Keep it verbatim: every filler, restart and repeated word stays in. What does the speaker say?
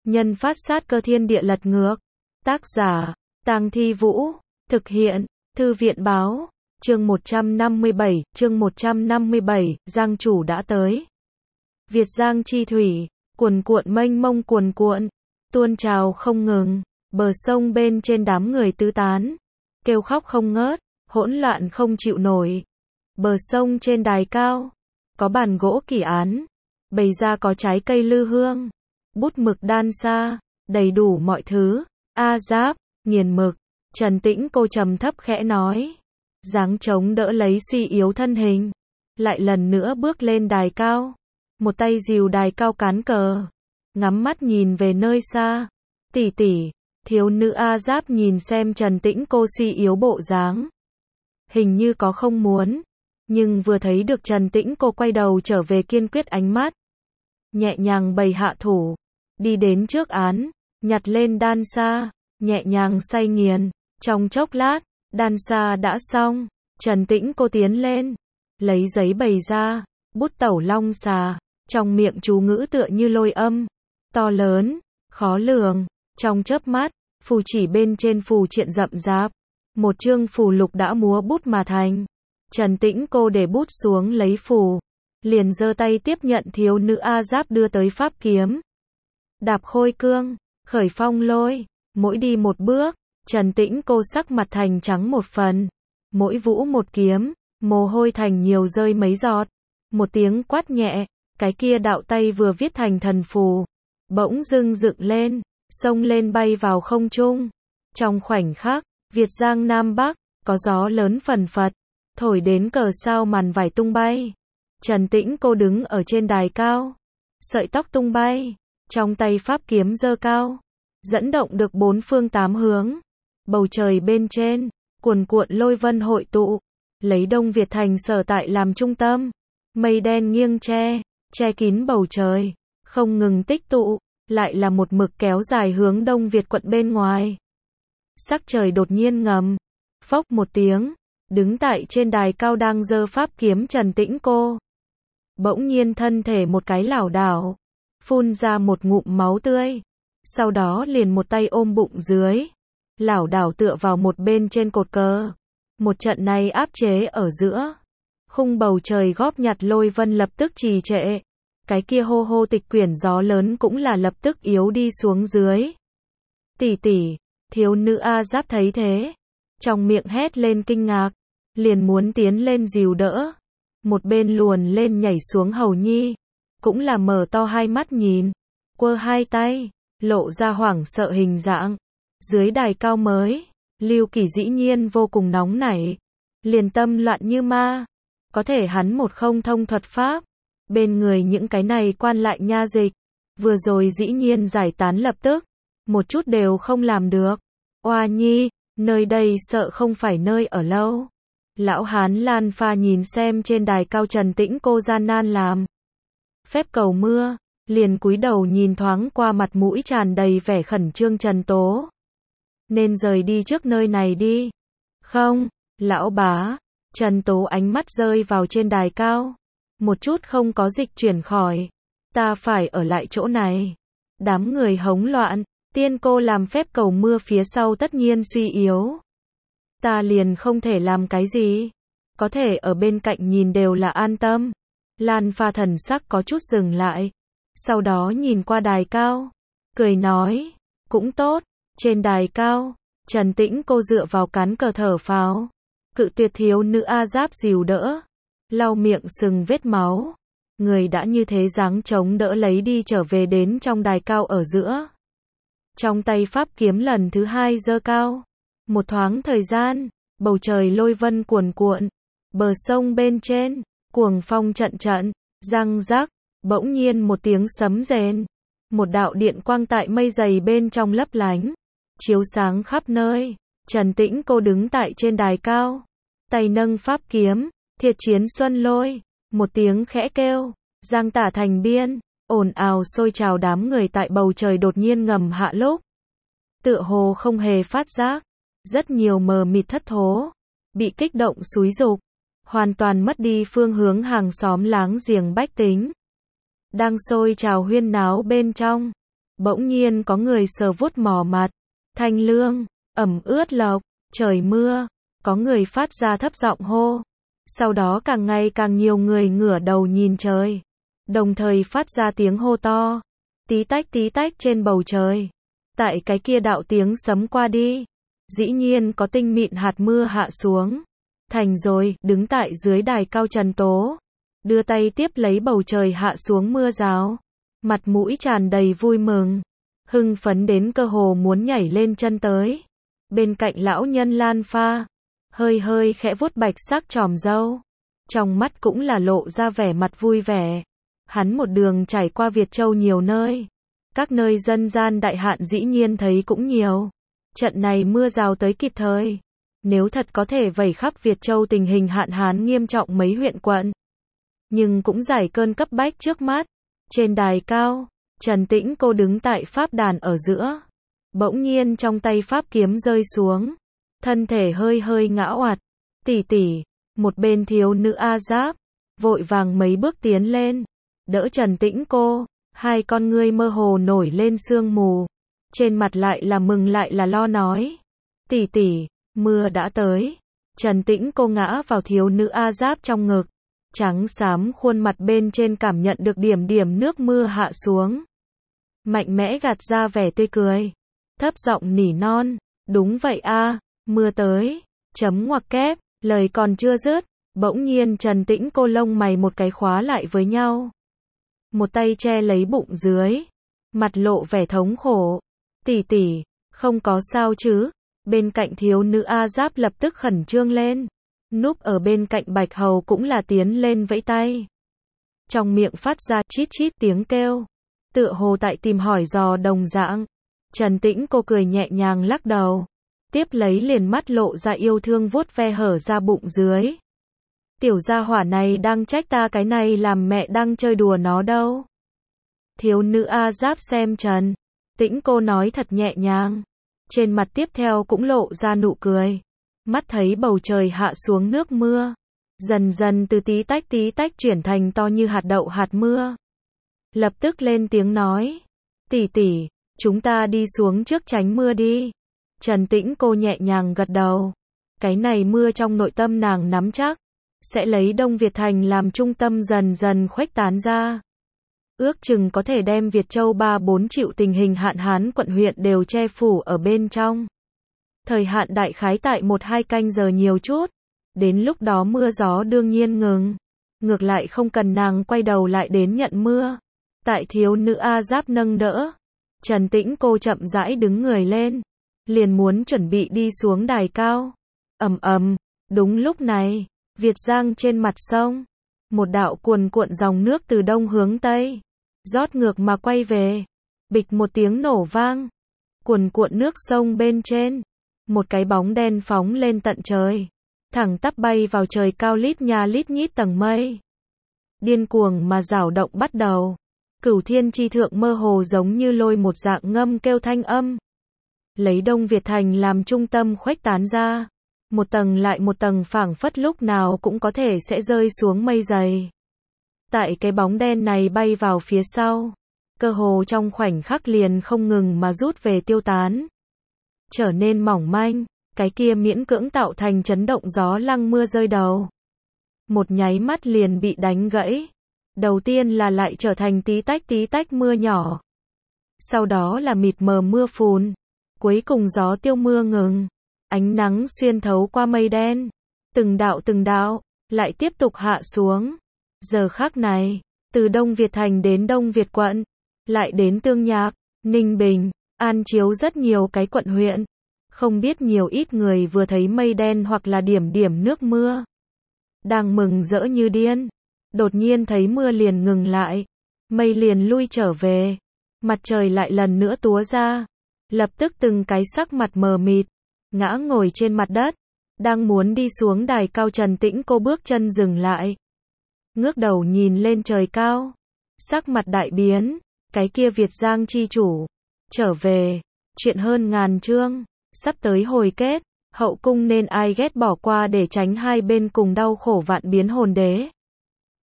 nhân phát sát cơ thiên địa lật ngược. Tác giả, Tang Thi Vũ. Thực hiện, Thư viện Báo. Chương một trăm năm mươi bảy, chương một trăm năm mươi bảy, Giang chủ đã tới. Việt Giang chi thủy, cuồn cuộn mênh mông cuồn cuộn, tuôn trào không ngừng, bờ sông bên trên đám người tứ tán, kêu khóc không ngớt, hỗn loạn không chịu nổi. Bờ sông trên đài cao, có bàn gỗ kỳ án, bày ra có trái cây lư hương, bút mực đan sa, đầy đủ mọi thứ. A Giáp, nghiền mực, Trần Tĩnh cô trầm thấp khẽ nói, dáng chống đỡ lấy suy yếu thân hình, lại lần nữa bước lên đài cao, một tay dìu đài cao cán cờ, ngắm mắt nhìn về nơi xa. Tỷ tỷ, thiếu nữ A Giáp nhìn xem Trần Tĩnh cô suy yếu bộ dáng, hình như có không muốn, nhưng vừa thấy được Trần Tĩnh cô quay đầu trở về kiên quyết ánh mắt, nhẹ nhàng bày hạ thủ, đi đến trước án, nhặt lên đan sa, nhẹ nhàng xay nghiền. Trong chốc lát, đan sa đã xong, Trần Tĩnh cô tiến lên, lấy giấy bày ra, bút tẩu long xà, trong miệng chú ngữ tựa như lôi âm, to lớn, khó lường, trong chớp mắt, phù chỉ bên trên phù triện rậm rạp, một chương phù lục đã múa bút mà thành. Trần Tĩnh cô để bút xuống lấy phù, liền giơ tay tiếp nhận thiếu nữ A Giáp đưa tới pháp kiếm. Đạp khôi cương, khởi phong lôi, mỗi đi một bước, Trần Tĩnh cô sắc mặt thành trắng một phần, mỗi vũ một kiếm, mồ hôi thành nhiều rơi mấy giọt. Một tiếng quát nhẹ, cái kia đạo tay vừa viết thành thần phù, bỗng dưng dựng lên, xông lên bay vào không trung. Trong khoảnh khắc, Việt Giang Nam Bắc, có gió lớn phần phật, thổi đến cờ sao màn vải tung bay. Trần Tĩnh cô đứng ở trên đài cao, sợi tóc tung bay, trong tay pháp kiếm giơ cao, dẫn động được bốn phương tám hướng. Bầu trời bên trên, cuồn cuộn lôi vân hội tụ, lấy Đông Việt thành sở tại làm trung tâm. Mây đen nghiêng che, che kín bầu trời, không ngừng tích tụ, lại là một mực kéo dài hướng Đông Việt quận bên ngoài. Sắc trời đột nhiên ngầm, phốc một tiếng, đứng tại trên đài cao đang giơ pháp kiếm Trần Tĩnh cô. Bỗng nhiên thân thể một cái lảo đảo, phun ra một ngụm máu tươi, sau đó liền một tay ôm bụng dưới, lảo đảo tựa vào một bên trên cột cờ. Một trận này áp chế ở giữa, khung bầu trời góp nhặt lôi vân lập tức trì trệ, cái kia hô hô tịch quyển gió lớn cũng là lập tức yếu đi xuống dưới. Tỷ tỷ, thiếu nữ A Giáp thấy thế, trong miệng hét lên kinh ngạc, liền muốn tiến lên dìu đỡ, một bên luồn lên nhảy xuống hầu nhi, cũng là mở to hai mắt nhìn, quơ hai tay, lộ ra hoảng sợ hình dạng. Dưới đài cao mới, Lưu Kỳ dĩ nhiên vô cùng nóng nảy, liền tâm loạn như ma, có thể hắn một không thông thuật pháp, bên người những cái này quan lại nha dịch, vừa rồi dĩ nhiên giải tán lập tức, một chút đều không làm được. Oa nhi, nơi đây sợ không phải nơi ở lâu. Lão hán Lan Pha nhìn xem trên đài cao Trần Tĩnh cô gian nan làm phép cầu mưa, liền cúi đầu nhìn thoáng qua mặt mũi tràn đầy vẻ khẩn trương Trần Tố. Nên rời đi trước nơi này đi. Không, lão bá. Trần Tố ánh mắt rơi vào trên đài cao, một chút không có dịch chuyển khỏi. Ta phải ở lại chỗ này. Đám người hống loạn, tiên cô làm phép cầu mưa phía sau tất nhiên suy yếu. Ta liền không thể làm cái gì. Có thể ở bên cạnh nhìn đều là an tâm. Lan Pha thần sắc có chút dừng lại, sau đó nhìn qua đài cao, cười nói, cũng tốt. Trên đài cao, Trần Tĩnh cô dựa vào cán cờ thở phào, cự tuyệt thiếu nữ A Giáp dìu đỡ, lau miệng sừng vết máu. Người đã như thế dáng chống đỡ lấy đi trở về đến trong đài cao ở giữa. Trong tay pháp kiếm lần thứ hai giơ cao. Một thoáng thời gian, bầu trời lôi vân cuồn cuộn, bờ sông bên trên, cuồng phong trận trận, răng rắc, bỗng nhiên một tiếng sấm rền. Một đạo điện quang tại mây dày bên trong lấp lánh, chiếu sáng khắp nơi. Trần Tĩnh cô đứng tại trên đài cao, tay nâng pháp kiếm, thiệt chiến xuân lôi, một tiếng khẽ kêu, giang tả thành biên, ồn ào sôi trào đám người tại bầu trời đột nhiên ngầm hạ lúc. Tựa hồ không hề phát giác, rất nhiều mờ mịt thất thố, bị kích động xúi dục, hoàn toàn mất đi phương hướng hàng xóm láng giềng bách tính. Đang sôi trào huyên náo bên trong, Bỗng nhiên có người sờ vuốt mò mặt. Thanh lương, ẩm ướt lộc, trời mưa. Có người phát ra thấp giọng hô. Sau đó càng ngày càng nhiều người ngửa đầu nhìn trời. Đồng thời phát ra tiếng hô to. Tí tách tí tách trên bầu trời. Tại cái kia đạo tiếng sấm qua đi. Dĩ nhiên có tinh mịn hạt mưa hạ xuống. Thành rồi, đứng tại dưới đài cao Trần Tố. Đưa tay tiếp lấy bầu trời hạ xuống mưa rào. Mặt mũi tràn đầy vui mừng. Hưng phấn đến cơ hồ muốn nhảy lên chân tới. Bên cạnh lão nhân Lan Pha. Hơi hơi khẽ vuốt bạch sắc tròm râu. Trong mắt cũng là lộ ra vẻ mặt vui vẻ. Hắn một đường trải qua Việt Châu nhiều nơi. Các nơi dân gian đại hạn dĩ nhiên thấy cũng nhiều. Trận này mưa rào tới kịp thời. Nếu thật có thể vẩy khắp Việt Châu tình hình hạn hán nghiêm trọng mấy huyện quận. Nhưng cũng giải cơn cấp bách trước mắt. Trên đài cao, Trần Tĩnh cô đứng tại pháp đàn ở giữa. Bỗng nhiên trong tay pháp kiếm rơi xuống. Thân thể hơi hơi ngã oạt. Tỷ tỷ, một bên thiếu nữ A Giáp, vội vàng mấy bước tiến lên. Đỡ Trần Tĩnh cô, hai con ngươi mơ hồ nổi lên sương mù. Trên mặt lại là mừng lại là lo nói. Tỷ tỷ, mưa đã tới. Trần Tĩnh cô ngã vào thiếu nữ A Giáp trong ngực. Trắng xám khuôn mặt bên trên cảm nhận được điểm điểm nước mưa hạ xuống. Mạnh mẽ gạt ra vẻ tươi cười. Thấp giọng nỉ non. Đúng vậy a, mưa tới. Chấm ngoặc kép, lời còn chưa dứt. Bỗng nhiên Trần Tĩnh cô lông mày một cái khóa lại với nhau. Một tay che lấy bụng dưới. Mặt lộ vẻ thống khổ. Tỷ tỷ, không có sao chứ. Bên cạnh thiếu nữ A Giáp lập tức khẩn trương lên. Núp ở bên cạnh Bạch Hầu cũng là tiến lên vẫy tay. Trong miệng phát ra chít chít tiếng kêu. Tựa hồ tại tìm hỏi dò đồng dạng. Trần Tĩnh cô cười nhẹ nhàng lắc đầu. Tiếp lấy liền mắt lộ ra yêu thương vuốt ve hở ra bụng dưới. Tiểu gia hỏa này đang trách ta cái này làm mẹ đang chơi đùa nó đâu. Thiếu nữ A Giáp xem Trần Tĩnh cô nói thật nhẹ nhàng. Trên mặt tiếp theo cũng lộ ra nụ cười. Mắt thấy bầu trời hạ xuống nước mưa. Dần dần từ tí tách tí tách chuyển thành to như hạt đậu hạt mưa. Lập tức lên tiếng nói. Tỷ tỷ, chúng ta đi xuống trước tránh mưa đi. Trần Tĩnh cô nhẹ nhàng gật đầu. Cái này mưa trong nội tâm nàng nắm chắc. Sẽ lấy Đông Việt Thành làm trung tâm dần dần khuếch tán ra. Ước chừng có thể đem Việt Châu ba bốn triệu tình hình hạn hán quận huyện đều che phủ ở bên trong. Thời hạn đại khái tại một hai canh giờ nhiều chút. Đến lúc đó mưa gió đương nhiên ngừng. Ngược lại không cần nàng quay đầu lại đến nhận mưa. Tại thiếu nữ A Giáp nâng đỡ. Trần Tĩnh cô chậm rãi đứng người lên. Liền muốn chuẩn bị đi xuống đài cao. Ầm ầm, đúng lúc này, Việt Giang trên mặt sông. Một đạo cuồn cuộn dòng nước từ đông hướng tây. Rót ngược mà quay về. Bịch một tiếng nổ vang. Cuồn cuộn nước sông bên trên. Một cái bóng đen phóng lên tận trời. Thẳng tắp bay vào trời cao lít nha lít nhít tầng mây. Điên cuồng mà rảo động bắt đầu. Cửu thiên chi thượng mơ hồ giống như lôi một dạng ngâm kêu thanh âm. Lấy Đông Việt Thành làm trung tâm khuếch tán ra. Một tầng lại một tầng phảng phất lúc nào cũng có thể sẽ rơi xuống mây dày. Tại cái bóng đen này bay vào phía sau. Cơ hồ trong khoảnh khắc liền không ngừng mà rút về tiêu tán. Trở nên mỏng manh. Cái kia miễn cưỡng tạo thành chấn động gió lăng mưa rơi đầu. Một nháy mắt liền bị đánh gãy. Đầu tiên là lại trở thành tí tách tí tách mưa nhỏ. Sau đó là mịt mờ mưa phùn. Cuối cùng gió tiêu mưa ngừng. Ánh nắng xuyên thấu qua mây đen. Từng đạo từng đạo, lại tiếp tục hạ xuống. Giờ khắc này, từ Đông Việt Thành đến Đông Việt quận, lại đến Tương Nhạc, Ninh Bình, An Chiếu rất nhiều cái quận huyện. Không biết nhiều ít người vừa thấy mây đen hoặc là điểm điểm nước mưa. Đang mừng rỡ như điên. Đột nhiên thấy mưa liền ngừng lại. Mây liền lui trở về. Mặt trời lại lần nữa túa ra. Lập tức từng cái sắc mặt mờ mịt. Ngã ngồi trên mặt đất. Đang muốn đi xuống đài cao Trần Tĩnh cô bước chân dừng lại. Ngước đầu nhìn lên trời cao. Sắc mặt đại biến. Cái kia Việt Giang chi chủ. Trở về. Chuyện hơn ngàn chương. Sắp tới hồi kết. Hậu cung nên ai ghét bỏ qua để tránh hai bên cùng đau khổ vạn biến hồn đế.